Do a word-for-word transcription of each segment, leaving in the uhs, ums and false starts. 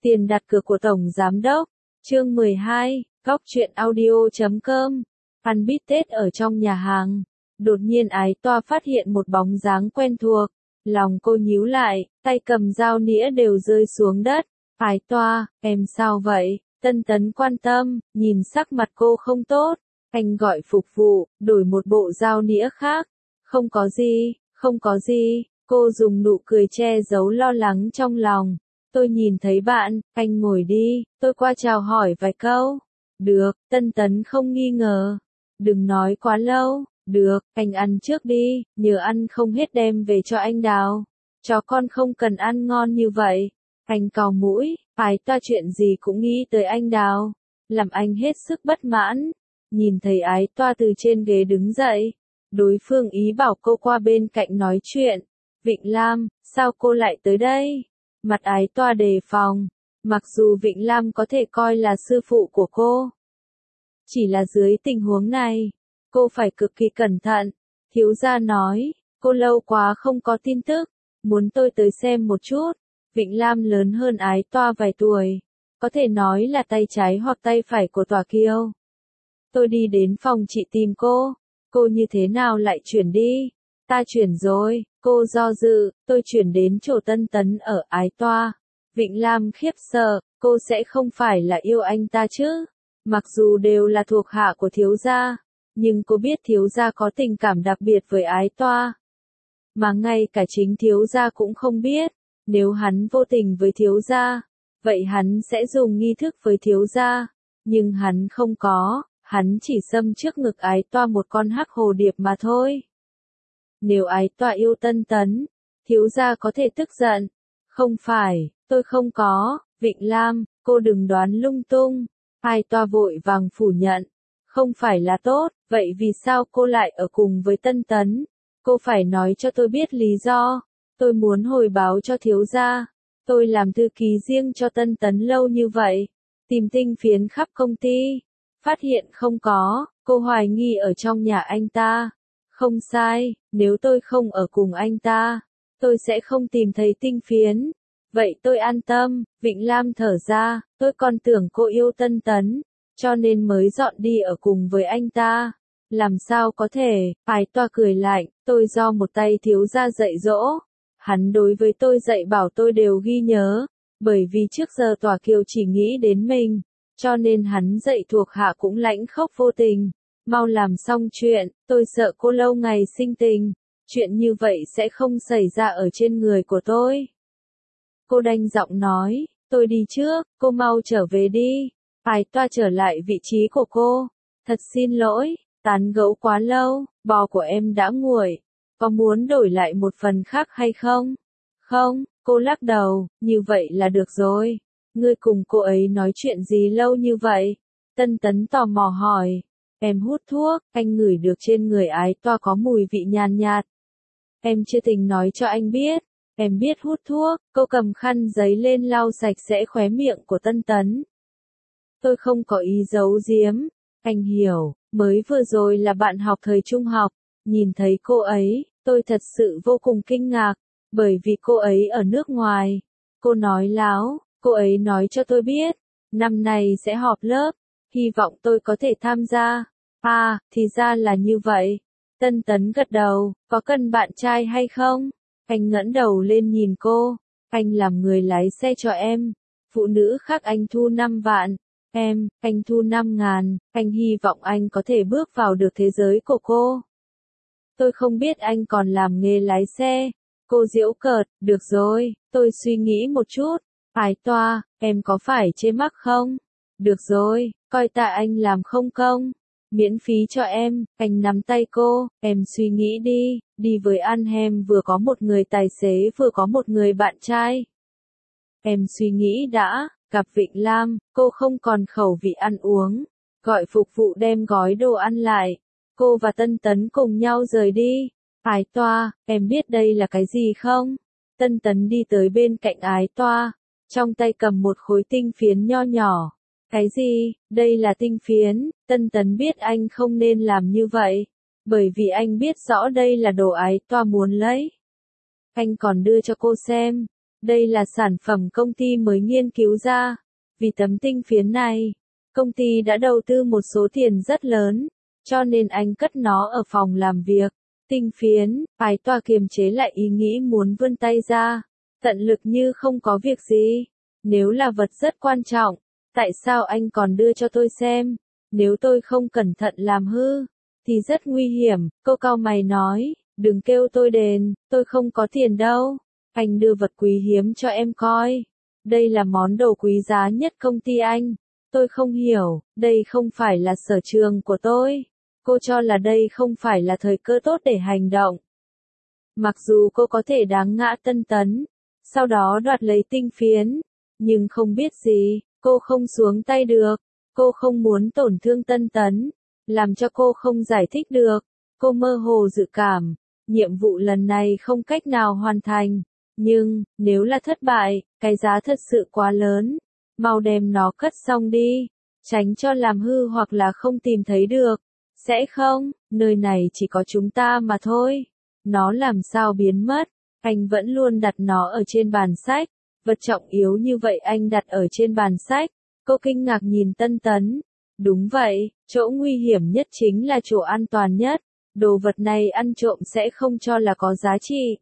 Tiền đặt cược của Tổng Giám Đốc, chương mười hai, góc truyện audio chấm com, ăn bít tết ở trong nhà hàng. Đột nhiên Ái Toa phát hiện một bóng dáng quen thuộc, lòng cô nhíu lại, tay cầm dao nĩa đều rơi xuống đất. Ái Toa, em sao vậy? Tân Tấn quan tâm, nhìn sắc mặt cô không tốt, anh gọi phục vụ, đổi một bộ dao nĩa khác. Không có gì, không có gì, cô dùng nụ cười che giấu lo lắng trong lòng. Tôi nhìn thấy bạn, anh ngồi đi, tôi qua chào hỏi vài câu. Được, Tân Tấn không nghi ngờ. Đừng nói quá lâu, được, anh ăn trước đi, nhớ ăn không hết đem về cho anh Đào. Chó con không cần ăn ngon như vậy. Anh cau mũi, Ái Toa chuyện gì cũng nghĩ tới anh Đào, làm anh hết sức bất mãn. Nhìn thấy Ái Toa từ trên ghế đứng dậy, đối phương ý bảo cô qua bên cạnh nói chuyện. Vịnh Lam, sao cô lại tới đây? Mặt Ái Toa đề phòng, mặc dù Vịnh Lam có thể coi là sư phụ của cô. Chỉ là dưới tình huống này, cô phải cực kỳ cẩn thận. Thiếu gia nói, cô lâu quá không có tin tức, muốn tôi tới xem một chút. Vịnh Lam lớn hơn Ái Toa vài tuổi, có thể nói là tay trái hoặc tay phải của Tòa Kiêu. Tôi đi đến phòng chị tìm cô, cô như thế nào lại chuyển đi? Ta chuyển rồi, cô do dự, tôi chuyển đến chỗ Tân Tấn ở Ái Toa. Vịnh Lam khiếp sợ, cô sẽ không phải là yêu anh ta chứ? Mặc dù đều là thuộc hạ của thiếu gia, nhưng cô biết thiếu gia có tình cảm đặc biệt với Ái Toa. Mà ngay cả chính thiếu gia cũng không biết, nếu hắn vô tình với thiếu gia, vậy hắn sẽ dùng nghi thức với thiếu gia. Nhưng hắn không có, hắn chỉ xâm trước ngực Ái Toa một con hắc hồ điệp mà thôi. Nếu Ái Toa yêu Tân Tấn, thiếu gia có thể tức giận. Không phải, tôi không có, Vịnh Lam, cô đừng đoán lung tung. Ái Toa vội vàng phủ nhận. Không phải là tốt, vậy vì sao cô lại ở cùng với Tân Tấn? Cô phải nói cho tôi biết lý do. Tôi muốn hồi báo cho thiếu gia. Tôi làm thư ký riêng cho Tân Tấn lâu như vậy, tìm tinh phiến khắp công ty, phát hiện không có, cô hoài nghi ở trong nhà anh ta. Không sai, nếu tôi không ở cùng anh ta, tôi sẽ không tìm thấy tinh phiến. Vậy tôi an tâm. Vịnh Lam thở ra, tôi còn tưởng cô yêu Tân Tấn, cho nên mới dọn đi ở cùng với anh ta. Làm sao có thể? Ái Toa cười lạnh, tôi do một tay thiếu gia dạy dỗ. Hắn đối với tôi dạy bảo tôi đều ghi nhớ, bởi vì trước giờ Tòa Kiều chỉ nghĩ đến mình, cho nên hắn dạy thuộc hạ cũng lãnh khốc vô tình. Mau làm xong chuyện, tôi sợ cô lâu ngày sinh tình, chuyện như vậy sẽ không xảy ra ở trên người của tôi. Cô đanh giọng nói, tôi đi trước, cô mau trở về đi. Ái Toa trở lại vị trí của cô. Thật xin lỗi, tán gẫu quá lâu, bò của em đã nguội. Có muốn đổi lại một phần khác hay không? Không, cô lắc đầu, như vậy là được rồi. Ngươi cùng cô ấy nói chuyện gì lâu như vậy? Tân Tấn tò mò hỏi. Em hút thuốc, anh ngửi được trên người Ái Toa có mùi vị nhàn nhạt. Em chưa tình nói cho anh biết. Em biết hút thuốc. Cô cầm khăn giấy lên lau sạch sẽ khóe miệng của Tân Tấn. Tôi không có ý giấu giếm. Anh hiểu, mới vừa rồi là bạn học thời trung học. Nhìn thấy cô ấy, tôi thật sự vô cùng kinh ngạc, bởi vì cô ấy ở nước ngoài. Cô nói láo, cô ấy nói cho tôi biết, năm nay sẽ họp lớp, hy vọng tôi có thể tham gia. À, thì ra là như vậy. Tân Tấn gật đầu, có cần bạn trai hay không? Anh ngẩng đầu lên nhìn cô, anh làm người lái xe cho em. Phụ nữ khác anh thu năm vạn. Em, anh thu năm ngàn, anh hy vọng anh có thể bước vào được thế giới của cô. Tôi không biết anh còn làm nghề lái xe. Cô giễu cợt, được rồi, tôi suy nghĩ một chút. Ái Toa, em có phải chê mắc không? Được rồi, coi tại anh làm không công. Miễn phí cho em, anh nắm tay cô, em suy nghĩ đi, đi với Anhem vừa có một người tài xế vừa có một người bạn trai. Em suy nghĩ đã, gặp Vịnh Lam, cô không còn khẩu vị ăn uống. Gọi phục vụ đem gói đồ ăn lại. Cô và Tân Tấn cùng nhau rời đi. Ái Toa, em biết đây là cái gì không? Tân Tấn đi tới bên cạnh Ái Toa, trong tay cầm một khối tinh phiến nho nhỏ. Cái gì? Đây là tinh phiến. Tân Tấn biết anh không nên làm như vậy, bởi vì anh biết rõ đây là đồ Ái Toa muốn lấy. Anh còn đưa cho cô xem. Đây là sản phẩm công ty mới nghiên cứu ra. Vì tấm tinh phiến này, công ty đã đầu tư một số tiền rất lớn, cho nên anh cất nó ở phòng làm việc. Tinh phiến, Ái Toa kiềm chế lại ý nghĩ muốn vươn tay ra, tận lực như không có việc gì. Nếu là vật rất quan trọng, tại sao anh còn đưa cho tôi xem? Nếu tôi không cẩn thận làm hư, thì rất nguy hiểm. Cô cau mày nói, đừng kêu tôi đền, tôi không có tiền đâu. Anh đưa vật quý hiếm cho em coi. Đây là món đồ quý giá nhất công ty anh. Tôi không hiểu, đây không phải là sở trường của tôi. Cô cho là đây không phải là thời cơ tốt để hành động. Mặc dù cô có thể đáng ngã Tân Tấn, sau đó đoạt lấy tinh phiến, nhưng không biết gì, cô không xuống tay được. Cô không muốn tổn thương Tân Tấn, làm cho cô không giải thích được. Cô mơ hồ dự cảm, nhiệm vụ lần này không cách nào hoàn thành. Nhưng, nếu là thất bại, cái giá thật sự quá lớn. Mau đem nó cất xong đi, tránh cho làm hư hoặc là không tìm thấy được. Sẽ không, nơi này chỉ có chúng ta mà thôi. Nó làm sao biến mất, anh vẫn luôn đặt nó ở trên bàn sách. Vật trọng yếu như vậy anh đặt ở trên bàn sách. Cô kinh ngạc nhìn Tân Tấn. Đúng vậy, chỗ nguy hiểm nhất chính là chỗ an toàn nhất. Đồ vật này ăn trộm sẽ không cho là có giá trị.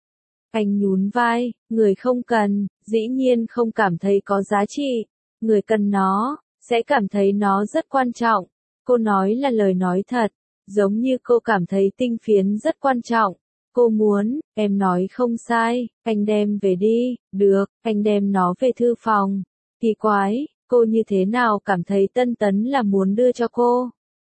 Anh nhún vai, người không cần, dĩ nhiên không cảm thấy có giá trị. Người cần nó, sẽ cảm thấy nó rất quan trọng. Cô nói là lời nói thật, giống như cô cảm thấy tinh phiến rất quan trọng. Cô muốn, em nói không sai, anh đem về đi, được, anh đem nó về thư phòng. Kỳ quái, cô như thế nào cảm thấy Tân Tấn là muốn đưa cho cô?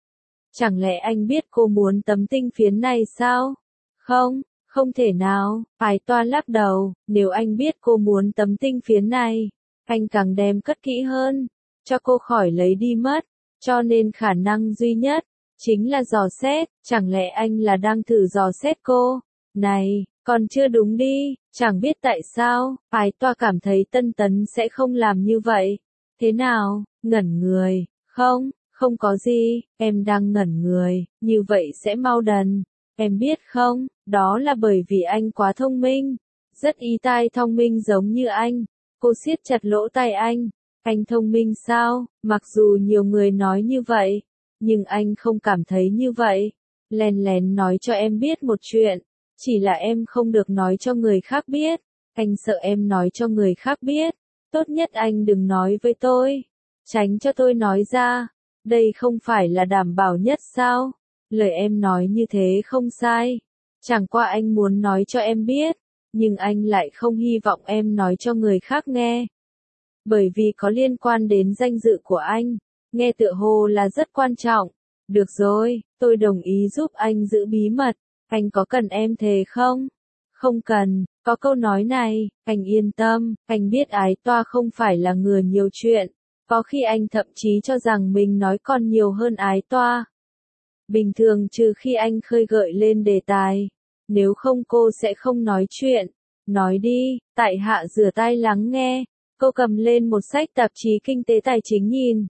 Chẳng lẽ anh biết cô muốn tấm tinh phiến này sao? Không, không thể nào, Ái Toa lắc đầu, nếu anh biết cô muốn tấm tinh phiến này, anh càng đem cất kỹ hơn, cho cô khỏi lấy đi mất. Cho nên khả năng duy nhất, chính là dò xét, chẳng lẽ anh là đang thử dò xét cô? Này, còn chưa đúng đi, chẳng biết tại sao, Ái Toa cảm thấy Tân Tấn sẽ không làm như vậy. Thế nào, ngẩn người, không, không có gì, em đang ngẩn người, như vậy sẽ mau đần. Em biết không, đó là bởi vì anh quá thông minh, rất y tai thông minh giống như anh. Cô siết chặt lỗ tai anh. Anh thông minh sao? Mặc dù nhiều người nói như vậy, nhưng anh không cảm thấy như vậy. Lén lén nói cho em biết một chuyện, chỉ là em không được nói cho người khác biết. Anh sợ em nói cho người khác biết. Tốt nhất anh đừng nói với tôi. Tránh cho tôi nói ra. Đây không phải là đảm bảo nhất sao? Lời em nói như thế không sai. Chẳng qua anh muốn nói cho em biết, nhưng anh lại không hy vọng em nói cho người khác nghe. Bởi vì có liên quan đến danh dự của anh, nghe tựa hồ là rất quan trọng. Được rồi, tôi đồng ý giúp anh giữ bí mật. Anh có cần em thề không? Không cần, có câu nói này, anh yên tâm, anh biết Ái Toa không phải là người nhiều chuyện. Có khi anh thậm chí cho rằng mình nói còn nhiều hơn Ái Toa. Bình thường trừ khi anh khơi gợi lên đề tài. Nếu không cô sẽ không nói chuyện. Nói đi, tại hạ rửa tai lắng nghe. Cô cầm lên một sách tạp chí kinh tế tài chính nhìn.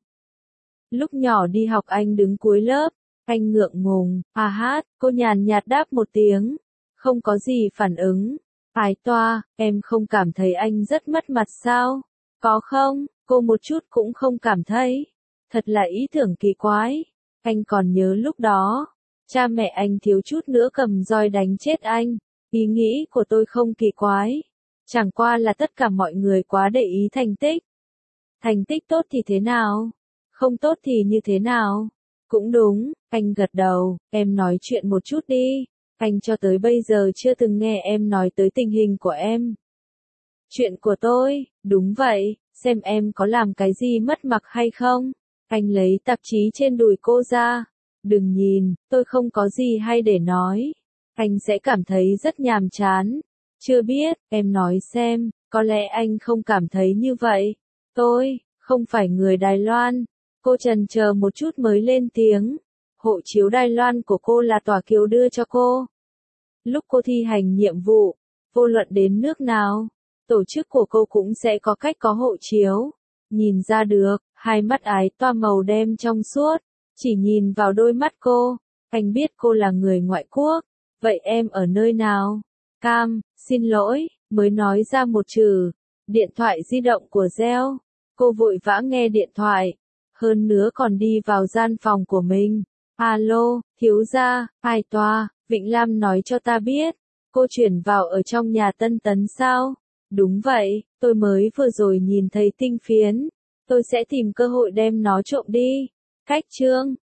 Lúc nhỏ đi học anh đứng cuối lớp. Anh ngượng ngùng, à hát, cô nhàn nhạt đáp một tiếng. Không có gì phản ứng. Ái Toa, em không cảm thấy anh rất mất mặt sao? Có không? Cô một chút cũng không cảm thấy. Thật là ý tưởng kỳ quái. Anh còn nhớ lúc đó, cha mẹ anh thiếu chút nữa cầm roi đánh chết anh. Ý nghĩ của tôi không kỳ quái. Chẳng qua là tất cả mọi người quá để ý thành tích. Thành tích tốt thì thế nào? Không tốt thì như thế nào? Cũng đúng, anh gật đầu, em nói chuyện một chút đi. Anh cho tới bây giờ chưa từng nghe em nói tới tình hình của em. Chuyện của tôi, đúng vậy, xem em có làm cái gì mất mặt hay không. Anh lấy tạp chí trên đùi cô ra. Đừng nhìn, tôi không có gì hay để nói. Anh sẽ cảm thấy rất nhàm chán. Chưa biết, em nói xem, có lẽ anh không cảm thấy như vậy. Tôi, không phải người Đài Loan. Cô trần chờ một chút mới lên tiếng. Hộ chiếu Đài Loan của cô là Tòa Kiều đưa cho cô. Lúc cô thi hành nhiệm vụ, vô luận đến nước nào, tổ chức của cô cũng sẽ có cách có hộ chiếu. Nhìn ra được, hai mắt Ái Toa màu đen trong suốt, chỉ nhìn vào đôi mắt cô, anh biết cô là người ngoại quốc. Vậy em ở nơi nào? Cam, xin lỗi, mới nói ra một chữ, điện thoại di động của reo. Cô vội vã nghe điện thoại, hơn nữa còn đi vào gian phòng của mình. Alo, thiếu gia, ai toa, Vịnh Lam nói cho ta biết, cô chuyển vào ở trong nhà Tân Tấn sao? Đúng vậy, tôi mới vừa rồi nhìn thấy tinh phiến, tôi sẽ tìm cơ hội đem nó trộm đi. Cách chương